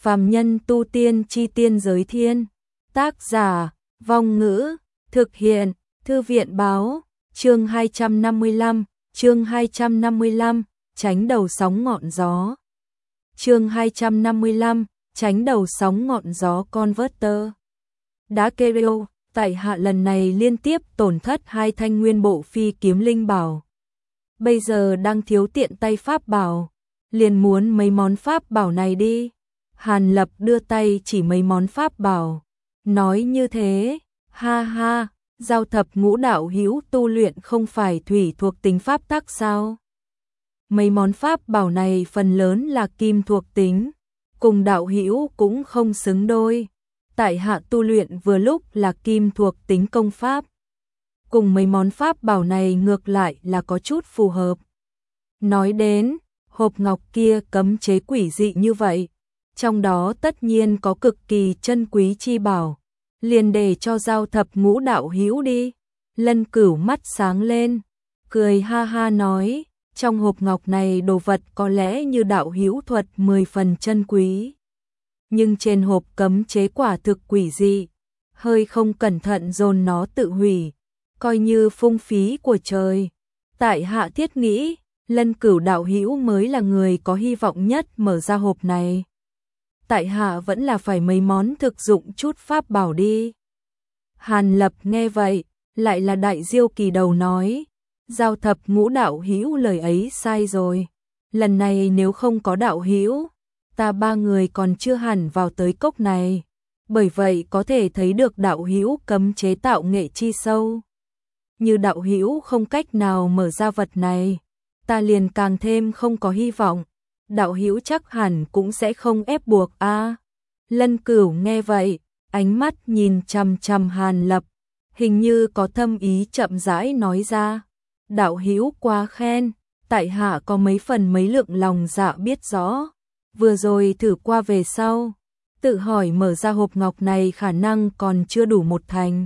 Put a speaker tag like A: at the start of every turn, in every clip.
A: Phàm nhân tu tiên chi tiên giới thiên. Tác giả, Vong Ngữ, thực hiện, Thư viện báo, chương 255, tránh đầu sóng ngọn gió. Chương 255, tránh đầu sóng ngọn gió Converter. Đá Kerio, tại hạ lần này liên tiếp tổn thất 2 thanh nguyên bộ phi kiếm linh bảo. Bây giờ đang thiếu tiện tay pháp bảo, liền muốn mấy món pháp bảo này đi. Hàn Lập đưa tay chỉ mấy món pháp bảo, nói như thế, ha ha, giao thập ngũ đạo hữu tu luyện không phải thủy thuộc tính pháp tắc sao? Mấy món pháp bảo này phần lớn là kim thuộc tính, cùng đạo hữu cũng không xứng đôi. Tại hạ tu luyện vừa lúc là kim thuộc tính công pháp, cùng mấy món pháp bảo này ngược lại là có chút phù hợp. Nói đến, hộp ngọc kia cấm chế quỷ dị như vậy, trong đó tất nhiên có cực kỳ chân quý chi bảo, liền để cho giao thập ngũ đạo hữu đi. Lân Cửu mắt sáng lên, cười ha ha nói, trong hộp ngọc này đồ vật có lẽ như đạo hữu thuật 10 phần chân quý, nhưng trên hộp cấm chế quả thực quỷ dị, hơi không cẩn thận dồn nó tự hủy, coi như phung phí của trời. Tại hạ thiết nghĩ, Lân Cửu đạo hữu mới là người có hy vọng nhất mở ra hộp này. Tại hạ vẫn là phải mấy món thực dụng chút pháp bảo đi. Hàn Lập nghe vậy, lại là đại diêu kỳ đầu nói, giao thập ngũ đạo hữu lời ấy sai rồi. Lần này nếu không có đạo hữu, ta 3 người còn chưa hẳn vào tới cốc này. Bởi vậy có thể thấy được đạo hữu cấm chế tạo nghệ chi sâu. Như đạo hữu không cách nào mở ra vật này, ta liền càng thêm không có hy vọng. Đạo hữu chắc hẳn cũng sẽ không ép buộc a. Lân Cửu nghe vậy, ánh mắt nhìn chằm chằm Hàn Lập, hình như có thâm ý chậm rãi nói ra, đạo hữu quá khen, tại hạ có mấy phần mấy lượng lòng dạ biết rõ, vừa rồi thử qua về sau, tự hỏi mở ra hộp ngọc này khả năng còn chưa đủ 1 thành.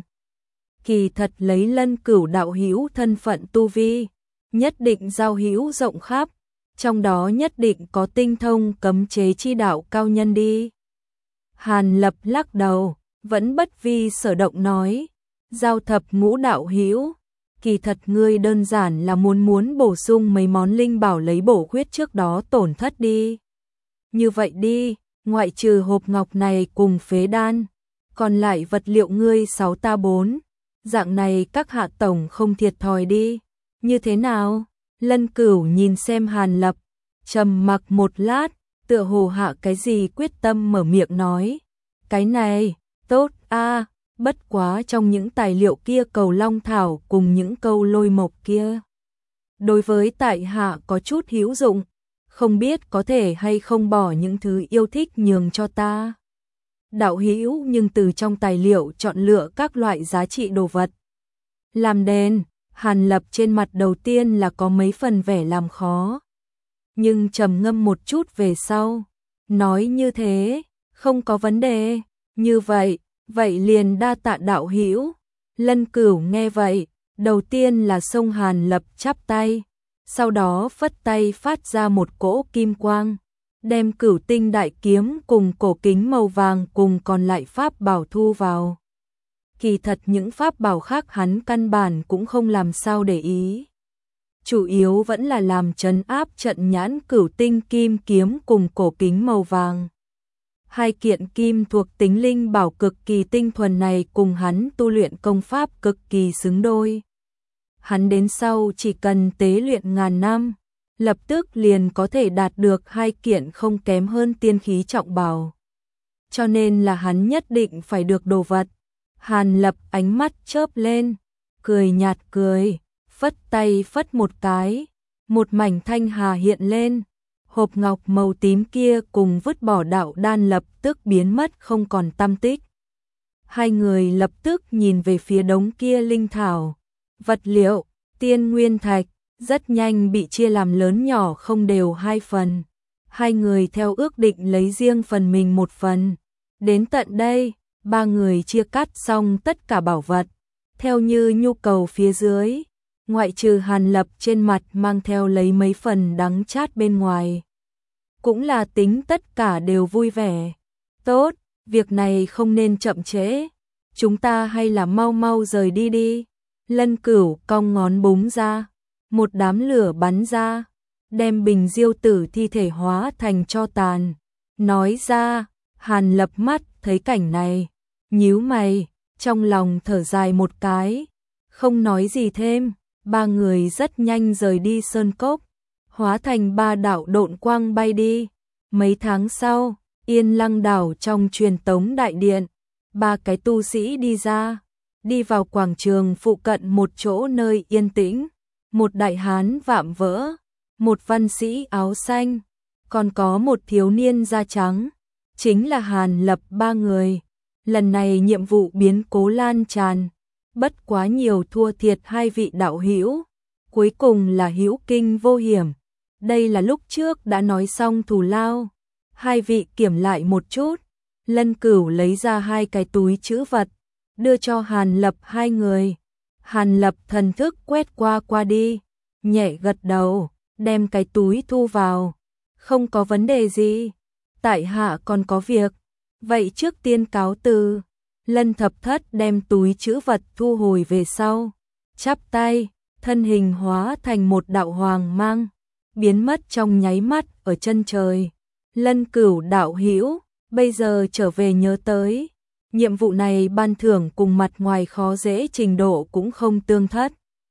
A: Kỳ thật lấy Lân Cửu đạo hữu thân phận tu vi, nhất định giao hữu rộng khắp, trong đó nhất định có tinh thông cấm chế chi đạo cao nhân đi. Hàn Lập lắc đầu, vẫn bất vi sở động nói, giao thập ngũ đạo hữu, kỳ thật ngươi đơn giản là muốn bổ sung mấy món linh bảo lấy bổ khuyết trước đó tổn thất đi. Như vậy đi, ngoại trừ hộp ngọc này cùng phế đan, còn lại vật liệu ngươi 6 ta 4, dạng này các hạ tổng không thiệt thòi đi. Như thế nào? Lân Cửu nhìn xem Hàn Lập, trầm mặc một lát, tựa hồ hạ cái gì quyết tâm mở miệng nói, cái này, tốt a, bất quá trong những tài liệu kia cầu long thảo cùng những câu lôi mộc kia, đối với tại hạ có chút hữu dụng, không biết có thể hay không bỏ những thứ yêu thích nhường cho ta. Đạo hữu nhưng từ trong tài liệu chọn lựa các loại giá trị đồ vật. Làm đền, Hàn Lập trên mặt đầu tiên là có mấy phần vẻ làm khó, nhưng trầm ngâm một chút về sau, nói như thế, không có vấn đề, như vậy, vậy liền đa tạ đạo hữu. Lân Cửu nghe vậy, đầu tiên là xông Hàn Lập chắp tay, sau đó phất tay phát ra một cỗ kim quang, đem Cửu Tinh đại kiếm cùng cổ kính màu vàng cùng còn lại pháp bảo thu vào. Kỳ thật những pháp bảo khác hắn căn bản cũng không làm sao để ý, chủ yếu vẫn là làm trấn áp trận nhãn Cửu Tinh kim kiếm cùng cổ kính màu vàng. 2 kiện kim thuộc tính linh bảo cực kỳ tinh thuần này cùng hắn tu luyện công pháp cực kỳ xứng đôi. Hắn đến sau chỉ cần tế luyện ngàn năm, lập tức liền có thể đạt được 2 kiện không kém hơn tiên khí trọng bảo. Cho nên là hắn nhất định phải được đồ vật. Hàn Lập ánh mắt chớp lên, cười nhạt cười, phất tay phất một cái, một mảnh thanh hà hiện lên, hộp ngọc màu tím kia cùng vứt bỏ đạo đan lập tức biến mất không còn tăm tích. 2 người lập tức nhìn về phía đống kia linh thảo, vật liệu, tiên nguyên thạch, rất nhanh bị chia làm lớn nhỏ không đều 2 phần. 2 người theo ước định lấy riêng phần mình 1 phần. Đến tận đây, 3 người chia cắt xong tất cả bảo vật, theo như nhu cầu phía dưới, ngoại trừ Hàn Lập trên mặt mang theo lấy mấy phần đắng chát bên ngoài. Cũng là tính tất cả đều vui vẻ, Tốt, việc này không nên chậm trễ. Chúng ta hay là mau mau rời đi đi. Lân Cửu cong ngón búng ra. Một đám lửa bắn ra. Đem Bình Diêu Tử thi thể hóa thành tro tàn. Nói ra, Hàn Lập mắt thấy cảnh này. Nhíu mày, trong lòng thở dài một cái. Không nói gì thêm. Ba người rất nhanh rời đi sơn cốc. Hóa thành ba đạo độn quang bay đi. Mấy tháng sau, Yên Lăng đảo trong truyền tống đại điện. Ba cái tu sĩ đi ra. Đi vào quảng trường phụ cận một chỗ nơi yên tĩnh. Một đại hán vạm vỡ. Một văn sĩ áo xanh. Còn có một thiếu niên da trắng. Chính là Hàn Lập ba người. Lần này nhiệm vụ biến cố lan tràn. Bất quá nhiều thua thiệt hai vị đạo hữu. Cuối cùng là hữu kinh vô hiểm. Đây là lúc trước đã nói xong thù lao. Hai vị kiểm lại một chút. Lân Cửu lấy ra hai cái túi trữ vật. Đưa cho Hàn Lập hai người. Hàn Lập thần thức quét qua đi. Nhẹ gật đầu. Đem cái túi thu vào. Không có vấn đề gì. Tại hạ còn có việc. Vậy trước tiên cáo từ. Lân Thập Thất đem túi trữ vật thu hồi về sau. Chắp tay. Thân hình hóa thành một đạo hoàng mang. Biến mất trong nháy mắt ở chân trời. Lân Cửu đạo hữu, bây giờ trở về nhớ tới. Nhiệm vụ này ban thưởng cùng mặt ngoài khó dễ trình độ cũng không tương thất.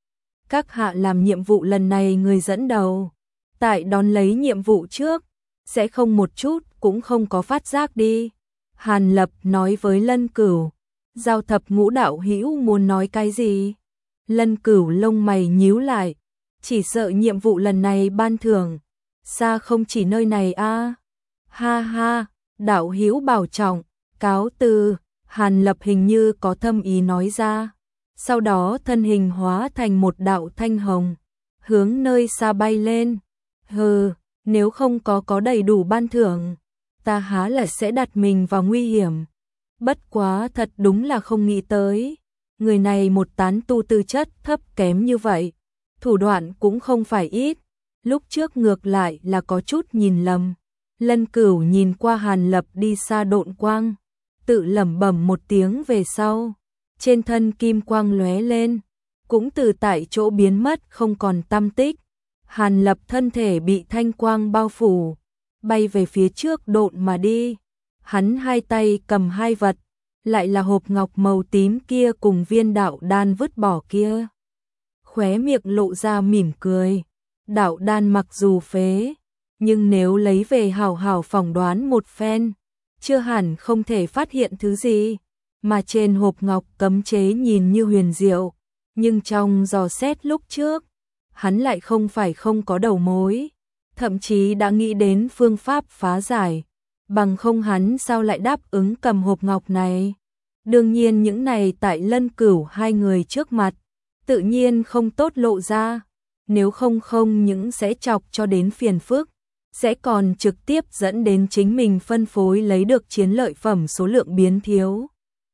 A: Các hạ làm nhiệm vụ lần này người dẫn đầu. Tại đón lấy nhiệm vụ trước, sẽ không một chút cũng không có phát giác đi. Hàn Lập nói với Lân Cửu. Giao Thập Ngũ đạo hữu muốn nói cái gì? Lân Cửu lông mày nhíu lại. Chỉ sợ nhiệm vụ lần này ban thưởng. Xa không chỉ nơi này a. Ha ha, đạo hữu bảo trọng, cáo từ. Hàn Lập hình như có thâm ý nói ra. Sau đó thân hình hóa thành một đạo thanh hồng. Hướng nơi xa bay lên. Hừ, nếu không có đầy đủ ban thưởng. Ta há là sẽ đặt mình vào nguy hiểm. Bất quá thật đúng là không nghĩ tới. Người này một tán tu tư chất thấp kém như vậy. Thủ đoạn cũng không phải ít. Lúc trước ngược lại là có chút nhìn lầm. Lân Cửu nhìn qua Hàn Lập đi xa độn quang. Tự lẩm bẩm một tiếng về sau. Trên thân kim quang lóe lên. Cũng từ tại chỗ biến mất không còn tăm tích. Hàn Lập thân thể bị thanh quang bao phủ. Bay về phía trước độn mà đi. Hắn hai tay cầm hai vật. Lại là hộp ngọc màu tím kia cùng viên đạo đan vứt bỏ kia. Khóe miệng lộ ra mỉm cười. Đạo đan mặc dù phế, nhưng nếu lấy về hảo hảo phỏng đoán một phen, chưa hẳn không thể phát hiện thứ gì. Mà trên hộp ngọc cấm chế nhìn như huyền diệu, nhưng trong dò xét lúc trước, hắn lại không phải không có đầu mối, thậm chí đã nghĩ đến phương pháp phá giải, bằng không hắn sao lại đáp ứng cầm hộp ngọc này. Đương nhiên những này tại Lân Cửu hai người trước mặt, tự nhiên không tốt lộ ra, nếu không những sẽ chọc cho đến phiền phức, sẽ còn trực tiếp dẫn đến chính mình phân phối lấy được chiến lợi phẩm số lượng biến thiếu.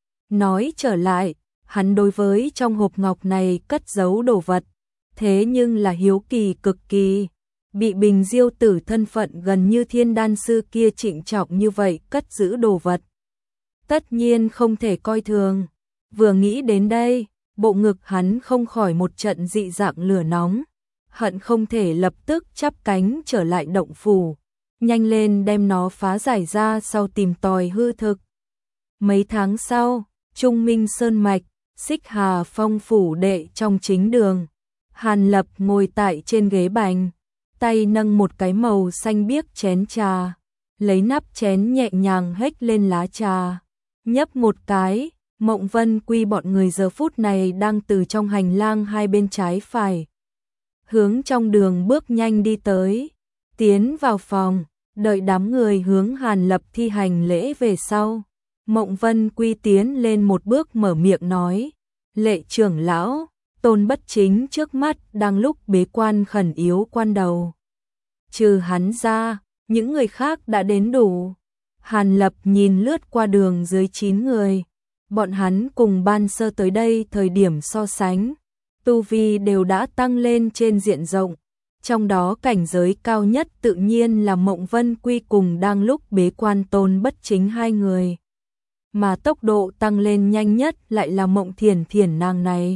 A: Nói trở lại, hắn đối với trong hộp ngọc này cất giấu đồ vật, thế nhưng là hiếu kỳ cực kỳ, bị Bình Diêu Tử thân phận gần như thiên đan sư kia trịnh trọng như vậy cất giữ đồ vật. Tất nhiên không thể coi thường, vừa nghĩ đến đây, bộ ngực hắn không khỏi một trận dị dạng lửa nóng, hận không thể lập tức chắp cánh trở lại động phủ, nhanh lên đem nó phá giải ra sau tìm tòi hư thực. Mấy tháng sau, Trung Minh Sơn Mạch, Xích Hà Phong phủ đệ trong chính đường, Hàn Lập ngồi tại trên ghế bành, tay nâng một cái màu xanh biếc chén trà, lấy nắp chén nhẹ nhàng hếch lên lá trà, nhấp một cái. Mộng Vân Quy bọn người giờ phút này đang từ trong hành lang hai bên trái phải, hướng trong đường bước nhanh đi tới, tiến vào phòng, đợi đám người hướng Hàn Lập thi hành lễ về sau. Mộng Vân Quy tiến lên một bước mở miệng nói, lệ trưởng lão, Tôn Bất Chính trước mắt đang lúc bế quan khẩn yếu quan đầu. Trừ hắn ra, những người khác đã đến đủ. Hàn Lập nhìn lướt qua đường dưới 9 người. Bọn hắn cùng ban sơ tới đây thời điểm so sánh, tu vi đều đã tăng lên trên diện rộng, Trong đó cảnh giới cao nhất tự nhiên là Mộng Vân Quy cùng đang lúc bế quan Tôn Bất Chính hai người. Mà tốc độ tăng lên nhanh nhất lại là Mộng Thiển Thiển nàng này.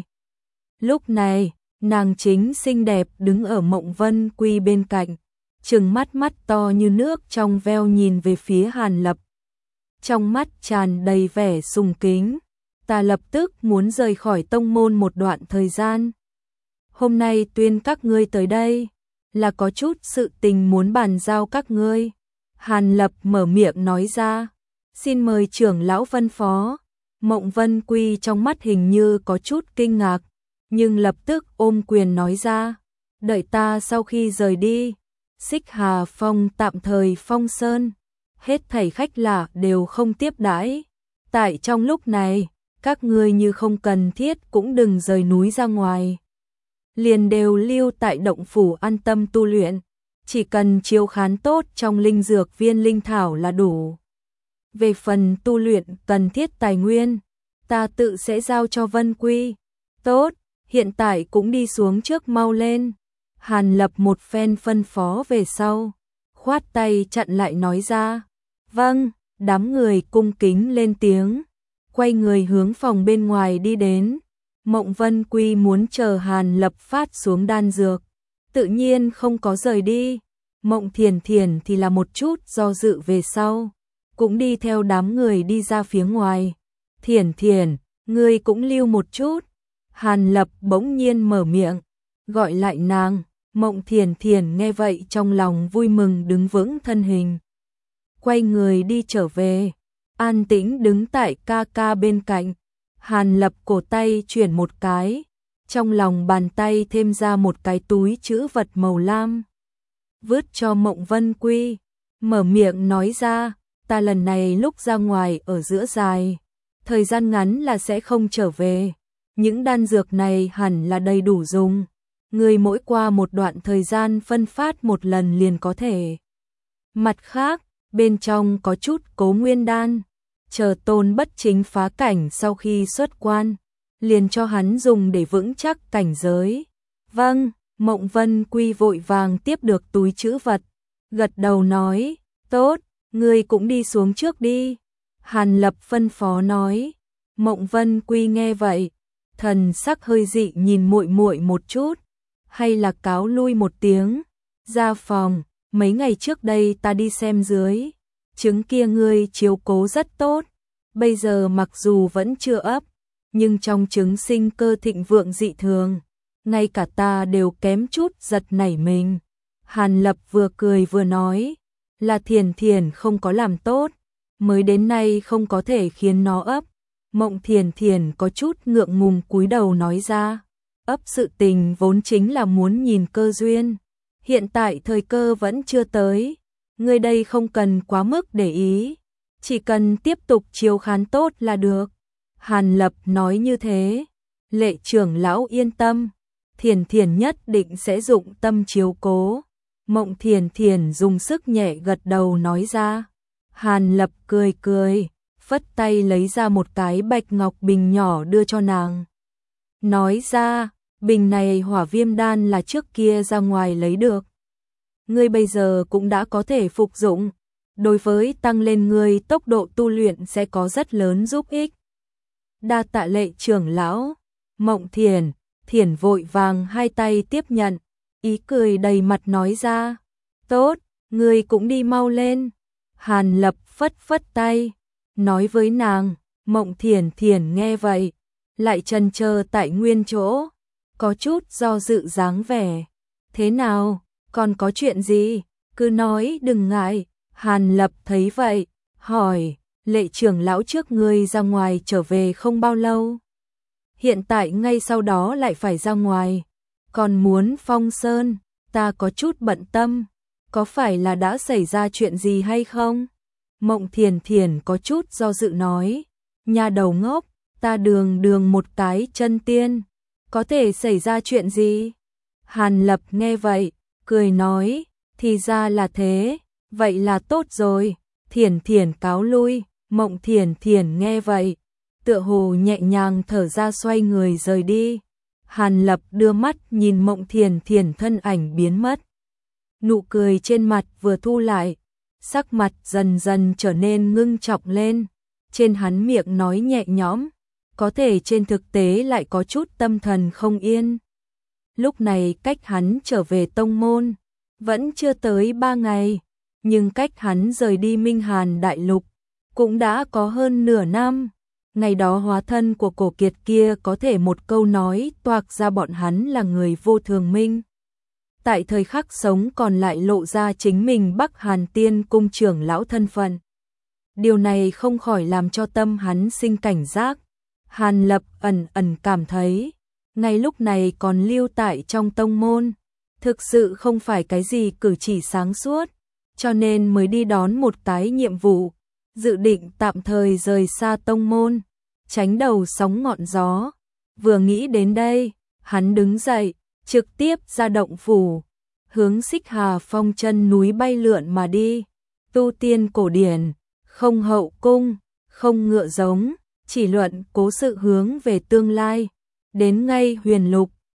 A: Lúc này, nàng chính xinh đẹp đứng ở Mộng Vân Quy bên cạnh, trừng mắt mắt to như nước trong veo nhìn về phía Hàn Lập. Trong mắt tràn đầy vẻ sùng kính, ta lập tức muốn rời khỏi tông môn một đoạn thời gian. Hôm nay tuyên các ngươi tới đây, là có chút sự tình muốn bàn giao các ngươi. Hàn Lập mở miệng nói ra, xin mời trưởng lão phân phó. Mộng Vân Quy trong mắt hình như có chút kinh ngạc, nhưng lập tức ôm quyền nói ra, đợi ta sau khi rời đi. Xích Hà Phong tạm thời phong sơn, hết thảy khách lạ đều không tiếp đãi. Tại trong lúc này, các ngươi như không cần thiết cũng đừng rời núi ra ngoài. Liền đều lưu tại động phủ an tâm tu luyện, chỉ cần chiếu khán tốt trong linh dược viên linh thảo là đủ. Về phần tu luyện cần thiết tài nguyên, ta tự sẽ giao cho Vân Quy. Tốt, hiện tại cũng đi xuống trước mau lên. Hàn Lập một phen phân phó về sau, khoát tay chặn lại nói ra. Vâng, đám người cung kính lên tiếng, quay người hướng phòng bên ngoài đi đến. Mộng Vân Quy muốn chờ Hàn Lập phát xuống đan dược, tự nhiên không có rời đi. Mộng Thiển Thiển thì là một chút do dự về sau, cũng đi theo đám người đi ra phía ngoài. Thiển Thiển, ngươi cũng lưu một chút. Hàn Lập bỗng nhiên mở miệng, gọi lại nàng. Mộng Thiển Thiển nghe vậy trong lòng vui mừng đứng vững thân hình, quay người đi trở về, an tĩnh đứng tại ca ca bên cạnh. Hàn Lập cổ tay chuyển một cái, trong lòng bàn tay thêm ra một cái túi trữ vật màu lam, vứt cho Mộng Vân Quy, mở miệng nói ra, ta lần này lúc ra ngoài ở giữa dài, thời gian ngắn là sẽ không trở về, những đan dược này hẳn là đầy đủ dùng, người mỗi qua một đoạn thời gian phân phát một lần liền có thể. Mặt khác, bên trong có chút Cố Nguyên đan, chờ Tôn Bất Chính phá cảnh sau khi xuất quan, liền cho hắn dùng để vững chắc cảnh giới. Vâng, Mộng Vân Quy vội vàng tiếp được túi trữ vật, gật đầu nói, tốt, ngươi cũng đi xuống trước đi. Hàn Lập phân phó nói. Mộng Vân Quy nghe vậy, thần sắc hơi dị nhìn muội muội một chút, hay là cáo lui một tiếng, ra phòng. Mấy ngày trước đây ta đi xem dưới, trứng kia ngươi chiếu cố rất tốt, bây giờ mặc dù vẫn chưa ấp, nhưng trong trứng sinh cơ thịnh vượng dị thường, ngay cả ta đều kém chút giật nảy mình. Hàn Lập vừa cười vừa nói, là Thiển Thiển không có làm tốt, mới đến nay không có thể khiến nó ấp. Mộng Thiển Thiển có chút ngượng ngùng cúi đầu nói ra, ấp sự tình vốn chính là muốn nhìn cơ duyên, hiện tại thời cơ vẫn chưa tới, ngươi đây không cần quá mức để ý, chỉ cần tiếp tục chiếu khán tốt là được. Hàn Lập nói như thế, Lệ trưởng lão yên tâm, Thiển Thiển nhất định sẽ dụng tâm chiếu cố. Mộng Thiển Thiển dùng sức nhẹ gật đầu nói ra. Hàn Lập cười cười, phất tay lấy ra một cái bạch ngọc bình nhỏ đưa cho nàng. Nói ra, bình này hỏa viêm đan là trước kia ra ngoài lấy được. Ngươi bây giờ cũng đã có thể phục dụng, đối với tăng lên ngươi tốc độ tu luyện sẽ có rất lớn giúp ích. Đa tạ Lệ trưởng lão. Mộng Thiển Thiển vội vàng hai tay tiếp nhận, ý cười đầy mặt nói ra, tốt, ngươi cũng đi mau lên. Hàn Lập phất phất tay, nói với nàng. Mộng Thiển Thiển nghe vậy, lại chần chờ tại nguyên chỗ, có chút do dự dáng vẻ. Thế nào, còn có chuyện gì, cứ nói đừng ngại. Hàn Lập thấy vậy, hỏi, Lệ trưởng lão trước ngươi ra ngoài trở về không bao lâu, hiện tại ngay sau đó lại phải ra ngoài, còn muốn phong sơn, ta có chút bận tâm, có phải là đã xảy ra chuyện gì hay không? Mộng Thiển Thiển có chút do dự nói, nhà đầu ngốc, ta đường một cái chân tiên, có thể xảy ra chuyện gì? Hàn Lập nghe vậy, cười nói, thì ra là thế, vậy là tốt rồi. Thiển Thiển cáo lui. Mộng Thiển Thiển nghe vậy, tựa hồ nhẹ nhàng thở ra xoay người rời đi. Hàn Lập đưa mắt nhìn Mộng Thiền Thiền thân ảnh biến mất. Nụ cười trên mặt vừa thu lại, sắc mặt dần dần trở nên ngưng trọng lên. Trên hắn miệng nói nhẹ nhõm, có thể trên thực tế lại có chút tâm thần không yên. Lúc này cách hắn trở về tông môn, vẫn chưa tới 3 ngày, nhưng cách hắn rời đi Minh Hàn Đại Lục, cũng đã có hơn nửa năm. Ngày đó hóa thân của cổ kiệt kia có thể một câu nói toạc ra bọn hắn là người vô thường minh. Tại thời khắc sống còn lại lộ ra chính mình Bắc Hàn Tiên cung trưởng lão thân phận. Điều này không khỏi làm cho tâm hắn sinh cảnh giác. Hàn Lập ẩn ẩn cảm thấy, ngay lúc này còn lưu tại trong tông môn, thực sự không phải cái gì cử chỉ sáng suốt, cho nên mới đi đón một cái nhiệm vụ, dự định tạm thời rời xa tông môn, tránh đầu sóng ngọn gió. Vừa nghĩ đến đây, hắn đứng dậy, trực tiếp ra động phủ, hướng Xích Hà Phong chân núi bay lượn mà đi. Tu tiên cổ điển, không hậu cung, không ngựa giống, chỉ luận cố sự hướng về tương lai. Đến ngay Huyền Lục,